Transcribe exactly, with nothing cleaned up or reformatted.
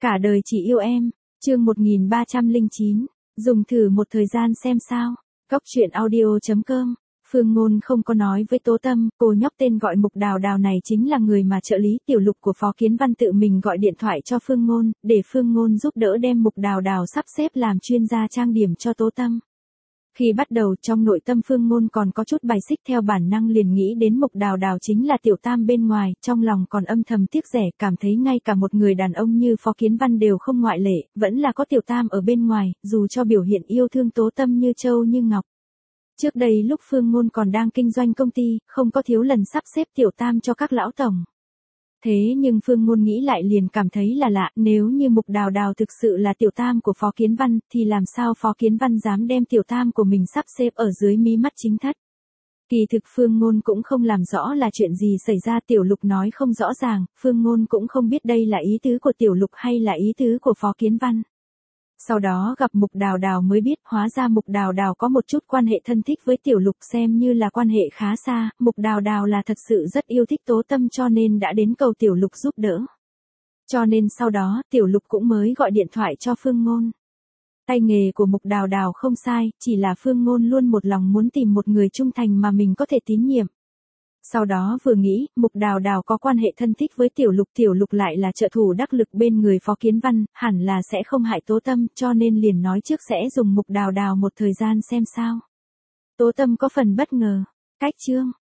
Cả đời chỉ yêu em, chương một nghìn ba trăm lẻ chín, dùng thử một thời gian xem sao. Cóc truyện audio chấm com. Phương Ngôn không có nói với Tố Tâm, cô nhóc tên gọi Mục Đào Đào này chính là người mà trợ lý tiểu lục của Phó Kiến Văn tự mình gọi điện thoại cho Phương Ngôn, để Phương Ngôn giúp đỡ đem Mục Đào Đào sắp xếp làm chuyên gia trang điểm cho Tố Tâm. Khi bắt đầu trong nội tâm Phương Ngôn còn có chút bài xích, theo bản năng liền nghĩ đến Mục Đào Đào chính là tiểu tam bên ngoài, trong lòng còn âm thầm tiếc rẻ, cảm thấy ngay cả một người đàn ông như Phó Kiến Văn đều không ngoại lệ, vẫn là có tiểu tam ở bên ngoài, dù cho biểu hiện yêu thương Tố Tâm như châu như ngọc. Trước đây lúc Phương Ngôn còn đang kinh doanh công ty, không có thiếu lần sắp xếp tiểu tam cho các lão tổng. Thế nhưng Phương Ngôn nghĩ lại liền cảm thấy là lạ, nếu như Mục Đào Đào thực sự là tiểu tam của Phó Kiến Văn, thì làm sao Phó Kiến Văn dám đem tiểu tam của mình sắp xếp ở dưới mí mắt chính thất. Kỳ thực Phương Ngôn cũng không làm rõ là chuyện gì xảy ra, tiểu lục nói không rõ ràng, Phương Ngôn cũng không biết đây là ý tứ của tiểu lục hay là ý tứ của Phó Kiến Văn. Sau đó gặp Mục Đào Đào mới biết, hóa ra Mục Đào Đào có một chút quan hệ thân thích với tiểu lục, xem như là quan hệ khá xa, Mục Đào Đào là thật sự rất yêu thích Tố Tâm cho nên đã đến cầu tiểu lục giúp đỡ. Cho nên sau đó tiểu lục cũng mới gọi điện thoại cho Phương Ngôn. Tay nghề của Mục Đào Đào không sai, chỉ là Phương Ngôn luôn một lòng muốn tìm một người trung thành mà mình có thể tín nhiệm. Sau đó vừa nghĩ, Mục Đào Đào có quan hệ thân thích với tiểu lục, tiểu lục lại là trợ thủ đắc lực bên người Phó Kiến Văn, hẳn là sẽ không hại Tố Tâm, cho nên liền nói trước sẽ dùng Mục Đào Đào một thời gian xem sao. Tố Tâm có phần bất ngờ. Cách chương